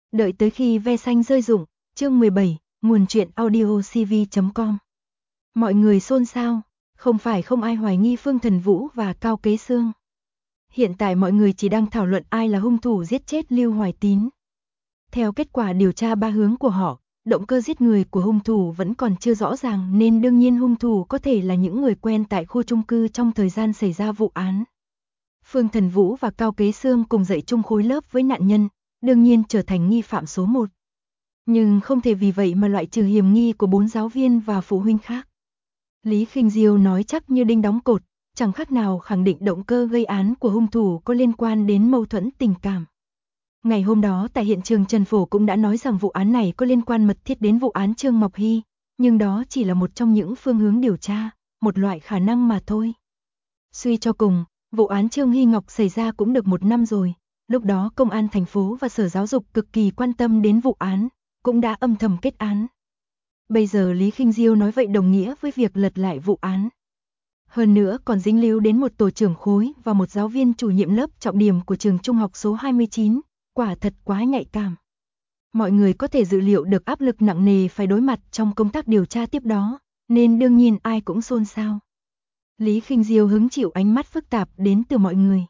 Đợi tới khi ve xanh rơi rụng, chương 17, nguồn truyện audio cv.com. Mọi người xôn xao, không phải không ai hoài nghi Phương Thần Vũ và Cao Kế Xương. Hiện tại mọi người chỉ đang thảo luận ai là hung thủ giết chết Lưu Hoài Tín. Theo kết quả điều tra ba hướng của họ, động cơ giết người của hung thủ vẫn còn chưa rõ ràng nên đương nhiên hung thủ có thể là những người quen tại khu chung cư trong thời gian xảy ra vụ án. Phương Thần Vũ và Cao Kế Xương cùng dạy chung khối lớp với nạn nhân, đương nhiên trở thành nghi phạm số 1. Nhưng không thể vì vậy mà loại trừ hiểm nghi của 4 giáo viên và phụ huynh khác. Lý Khinh Diêu nói chắc như đinh đóng cột, chẳng khác nào khẳng định động cơ gây án của hung thủ có liên quan đến mâu thuẫn tình cảm. Ngày hôm đó tại hiện trường Trần Phổ cũng đã nói rằng vụ án này có liên quan mật thiết đến vụ án Trương Mộc Hy, nhưng đó chỉ là một trong những phương hướng điều tra, một loại khả năng mà thôi. Suy cho cùng, vụ án Trương Hy Ngọc xảy ra cũng được 1 năm rồi, lúc đó công an thành phố và Sở Giáo dục cực kỳ quan tâm đến vụ án, cũng đã âm thầm kết án. Bây giờ Lý Khinh Diêu nói vậy đồng nghĩa với việc lật lại vụ án. Hơn nữa còn dính líu đến một tổ trưởng khối và một giáo viên chủ nhiệm lớp trọng điểm của trường trung học số 29, quả thật quá nhạy cảm. Mọi người có thể dự liệu được áp lực nặng nề phải đối mặt trong công tác điều tra tiếp đó, nên đương nhiên ai cũng xôn xao. Lý Khinh Diêu hứng chịu ánh mắt phức tạp đến từ mọi người.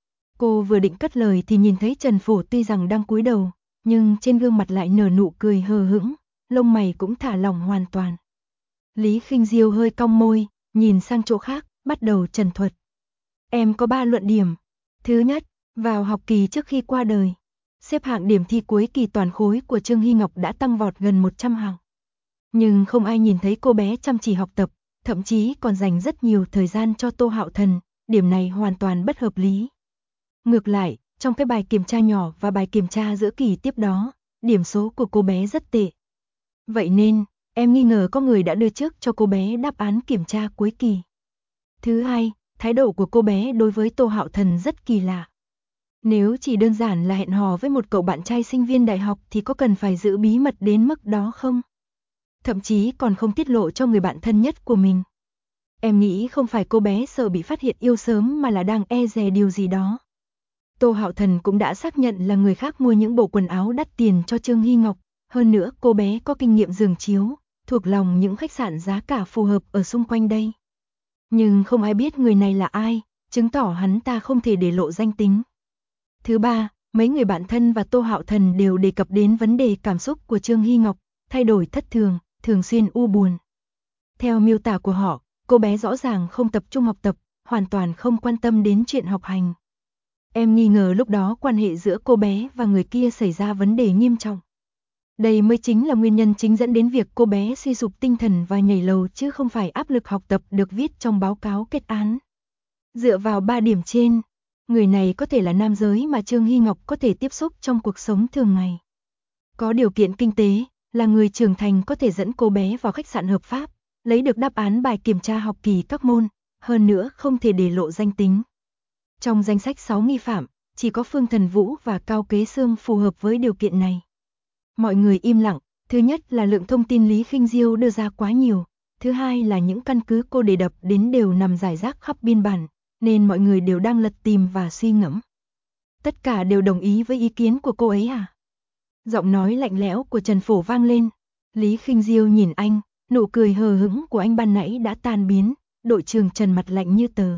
Cô vừa định cất lời thì nhìn thấy Trần Phổ tuy rằng đang cúi đầu, nhưng trên gương mặt lại nở nụ cười hờ hững, lông mày cũng thả lỏng hoàn toàn. Lý Khinh Diêu hơi cong môi, nhìn sang chỗ khác, bắt đầu trần thuật. Em có 3 luận điểm. Thứ nhất, vào học kỳ trước khi qua đời, xếp hạng điểm thi cuối kỳ toàn khối của Trương Hy Ngọc đã tăng vọt gần 100 hạng. Nhưng không ai nhìn thấy cô bé chăm chỉ học tập, thậm chí còn dành rất nhiều thời gian cho Tô Hạo Thần, điểm này hoàn toàn bất hợp lý. Ngược lại, trong cái bài kiểm tra nhỏ và bài kiểm tra giữa kỳ tiếp đó, điểm số của cô bé rất tệ. Vậy nên, em nghi ngờ có người đã đưa trước cho cô bé đáp án kiểm tra cuối kỳ. Thứ hai, thái độ của cô bé đối với Tô Hạo Thần rất kỳ lạ. Nếu chỉ đơn giản là hẹn hò với một cậu bạn trai sinh viên đại học thì có cần phải giữ bí mật đến mức đó không? Thậm chí còn không tiết lộ cho người bạn thân nhất của mình. Em nghĩ không phải cô bé sợ bị phát hiện yêu sớm mà là đang e dè điều gì đó. Tô Hạo Thần cũng đã xác nhận là người khác mua những bộ quần áo đắt tiền cho Trương Hy Ngọc, hơn nữa cô bé có kinh nghiệm giường chiếu, thuộc lòng những khách sạn giá cả phù hợp ở xung quanh đây. Nhưng không ai biết người này là ai, chứng tỏ hắn ta không thể để lộ danh tính. Thứ ba, mấy người bạn thân và Tô Hạo Thần đều đề cập đến vấn đề cảm xúc của Trương Hy Ngọc, thay đổi thất thường, thường xuyên u buồn. Theo miêu tả của họ, cô bé rõ ràng không tập trung học tập, hoàn toàn không quan tâm đến chuyện học hành. Em nghi ngờ lúc đó quan hệ giữa cô bé và người kia xảy ra vấn đề nghiêm trọng. Đây mới chính là nguyên nhân chính dẫn đến việc cô bé suy sụp tinh thần và nhảy lầu chứ không phải áp lực học tập được viết trong báo cáo kết án. Dựa vào 3 điểm trên, người này có thể là nam giới mà Trương Hy Ngọc có thể tiếp xúc trong cuộc sống thường ngày. Có điều kiện kinh tế, là người trưởng thành có thể dẫn cô bé vào khách sạn hợp pháp, lấy được đáp án bài kiểm tra học kỳ các môn, hơn nữa không thể để lộ danh tính. Trong danh sách 6 nghi phạm, chỉ có Phương Thần Vũ và Cao Kế Xương phù hợp với điều kiện này. Mọi người im lặng, thứ nhất là lượng thông tin Lý Khinh Diêu đưa ra quá nhiều, thứ hai là những căn cứ cô đề cập đến đều nằm rải rác khắp biên bản, nên mọi người đều đang lật tìm và suy ngẫm. Tất cả đều đồng ý với ý kiến của cô ấy à? Giọng nói lạnh lẽo của Trần Phổ vang lên. Lý Khinh Diêu nhìn anh, nụ cười hờ hững của anh ban nãy đã tan biến, đội trưởng Trần mặt lạnh như tờ.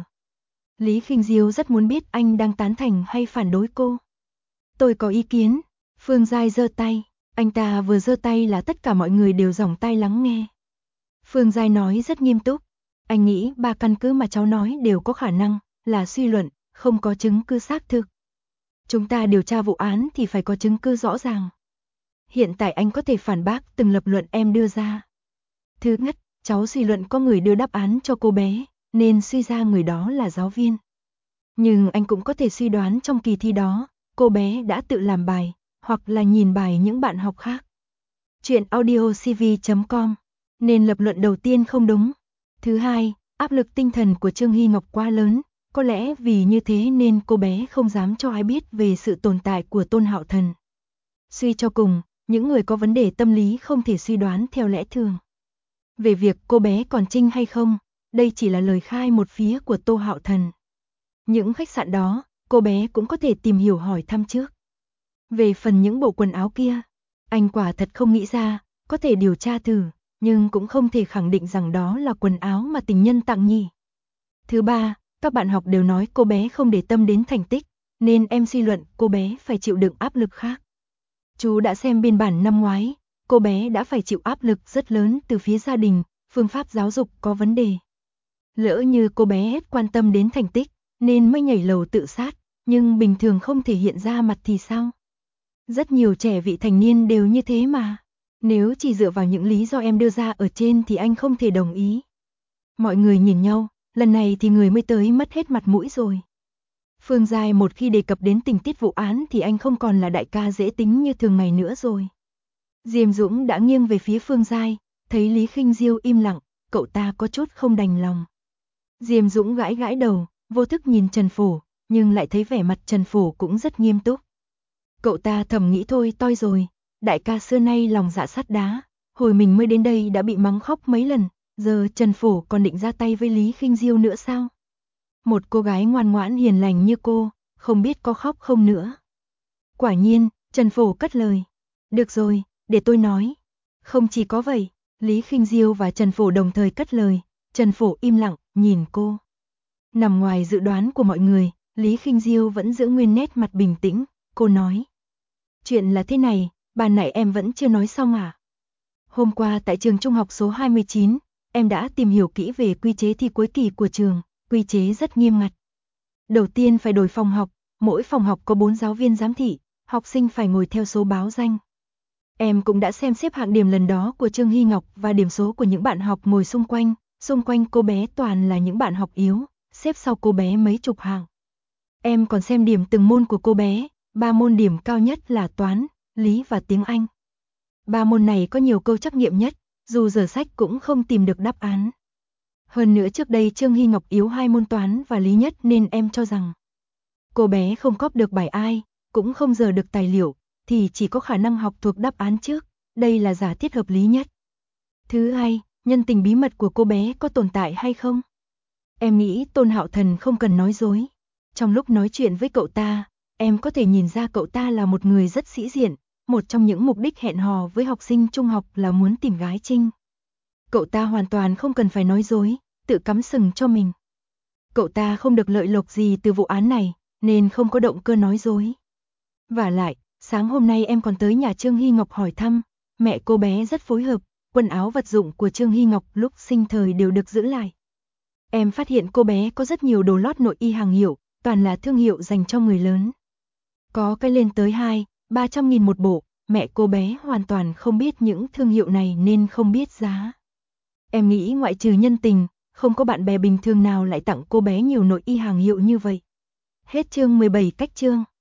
Lý Khinh Diêu rất muốn biết anh đang tán thành hay phản đối cô. Tôi có ý kiến. Phương Giai giơ tay, anh ta vừa giơ tay là tất cả mọi người đều dòng tai lắng nghe. Phương Giai nói rất nghiêm túc, anh nghĩ 3 căn cứ mà cháu nói đều có khả năng, là suy luận, không có chứng cứ xác thực. Chúng ta điều tra vụ án thì phải có chứng cứ rõ ràng. Hiện tại anh có thể phản bác từng lập luận em đưa ra. Thứ nhất, cháu suy luận có người đưa đáp án cho cô bé, nên suy ra người đó là giáo viên. Nhưng anh cũng có thể suy đoán trong kỳ thi đó, cô bé đã tự làm bài, hoặc là nhìn bài những bạn học khác. Chuyện audio cv.com, nên lập luận đầu tiên không đúng. Thứ hai, áp lực tinh thần của Trương Hy Ngọc quá lớn, có lẽ vì như thế nên cô bé không dám cho ai biết về sự tồn tại của Tôn Hạo Thần. Suy cho cùng, những người có vấn đề tâm lý không thể suy đoán theo lẽ thường. Về việc cô bé còn trinh hay không, đây chỉ là lời khai một phía của Tô Hạo Thần. Những khách sạn đó, cô bé cũng có thể tìm hiểu hỏi thăm trước. Về phần những bộ quần áo kia, anh quả thật không nghĩ ra, có thể điều tra thử, nhưng cũng không thể khẳng định rằng đó là quần áo mà tình nhân tặng nhỉ. Thứ ba, các bạn học đều nói cô bé không để tâm đến thành tích, nên em suy luận cô bé phải chịu đựng áp lực khác. Chú đã xem biên bản năm ngoái, cô bé đã phải chịu áp lực rất lớn từ phía gia đình, phương pháp giáo dục có vấn đề. Lỡ như cô bé hết quan tâm đến thành tích, nên mới nhảy lầu tự sát, nhưng bình thường không thể hiện ra mặt thì sao? Rất nhiều trẻ vị thành niên đều như thế mà. Nếu chỉ dựa vào những lý do em đưa ra ở trên thì anh không thể đồng ý. Mọi người nhìn nhau, lần này thì người mới tới mất hết mặt mũi rồi. Phương Giai một khi đề cập đến tình tiết vụ án thì anh không còn là đại ca dễ tính như thường ngày nữa rồi. Diêm Dũng đã nghiêng về phía Phương Giai, thấy Lý Khinh Diêu im lặng, cậu ta có chút không đành lòng. Diêm Dũng gãi gãi đầu, vô thức nhìn Trần Phổ, nhưng lại thấy vẻ mặt Trần Phổ cũng rất nghiêm túc. Cậu ta thầm nghĩ thôi toi rồi, đại ca xưa nay lòng dạ sắt đá, hồi mình mới đến đây đã bị mắng khóc mấy lần, giờ Trần Phổ còn định ra tay với Lý Khinh Diêu nữa sao? Một cô gái ngoan ngoãn hiền lành như cô, không biết có khóc không nữa. Quả nhiên, Trần Phổ cất lời. Được rồi, để tôi nói. Không chỉ có vậy, Lý Khinh Diêu và Trần Phổ đồng thời cất lời, Trần Phổ im lặng, nhìn cô. Nằm ngoài dự đoán của mọi người, Lý Khinh Diêu vẫn giữ nguyên nét mặt bình tĩnh, cô nói. Chuyện là thế này, ban nãy em vẫn chưa nói xong à? Hôm qua tại trường trung học số 29, em đã tìm hiểu kỹ về quy chế thi cuối kỳ của trường, quy chế rất nghiêm ngặt. Đầu tiên phải đổi phòng học, mỗi phòng học có 4 giáo viên giám thị, học sinh phải ngồi theo số báo danh. Em cũng đã xem xếp hạng điểm lần đó của Trương Hy Ngọc và điểm số của những bạn học ngồi xung quanh cô bé toàn là những bạn học yếu, xếp sau cô bé mấy chục hàng. Em còn xem điểm từng môn của cô bé, 3 môn điểm cao nhất là toán, lý và tiếng Anh. 3 môn này có nhiều câu trắc nghiệm nhất, dù dở sách cũng không tìm được đáp án. Hơn nữa trước đây Trương Hy Ngọc yếu 2 môn toán và lý nhất nên em cho rằng cô bé không cóp được bài ai, cũng không dở được tài liệu, thì chỉ có khả năng học thuộc đáp án trước, đây là giả thiết hợp lý nhất. Thứ hai, nhân tình bí mật của cô bé có tồn tại hay không? Em nghĩ Tôn Hạo Thần không cần nói dối. Trong lúc nói chuyện với cậu ta, em có thể nhìn ra cậu ta là một người rất sĩ diện, một trong những mục đích hẹn hò với học sinh trung học là muốn tìm gái Trinh. Cậu ta hoàn toàn không cần phải nói dối, tự cắm sừng cho mình. Cậu ta không được lợi lộc gì từ vụ án này, nên không có động cơ nói dối. Vả lại, sáng hôm nay em còn tới nhà Trương Hy Ngọc hỏi thăm, mẹ cô bé rất phối hợp, quần áo vật dụng của Trương Hy Ngọc lúc sinh thời đều được giữ lại. Em phát hiện cô bé có rất nhiều đồ lót nội y hàng hiệu, toàn là thương hiệu dành cho người lớn. Có cái lên tới 200-300 nghìn một bộ, mẹ cô bé hoàn toàn không biết những thương hiệu này nên không biết giá. Em nghĩ ngoại trừ nhân tình, không có bạn bè bình thường nào lại tặng cô bé nhiều nội y hàng hiệu như vậy. Hết chương 17 cách chương.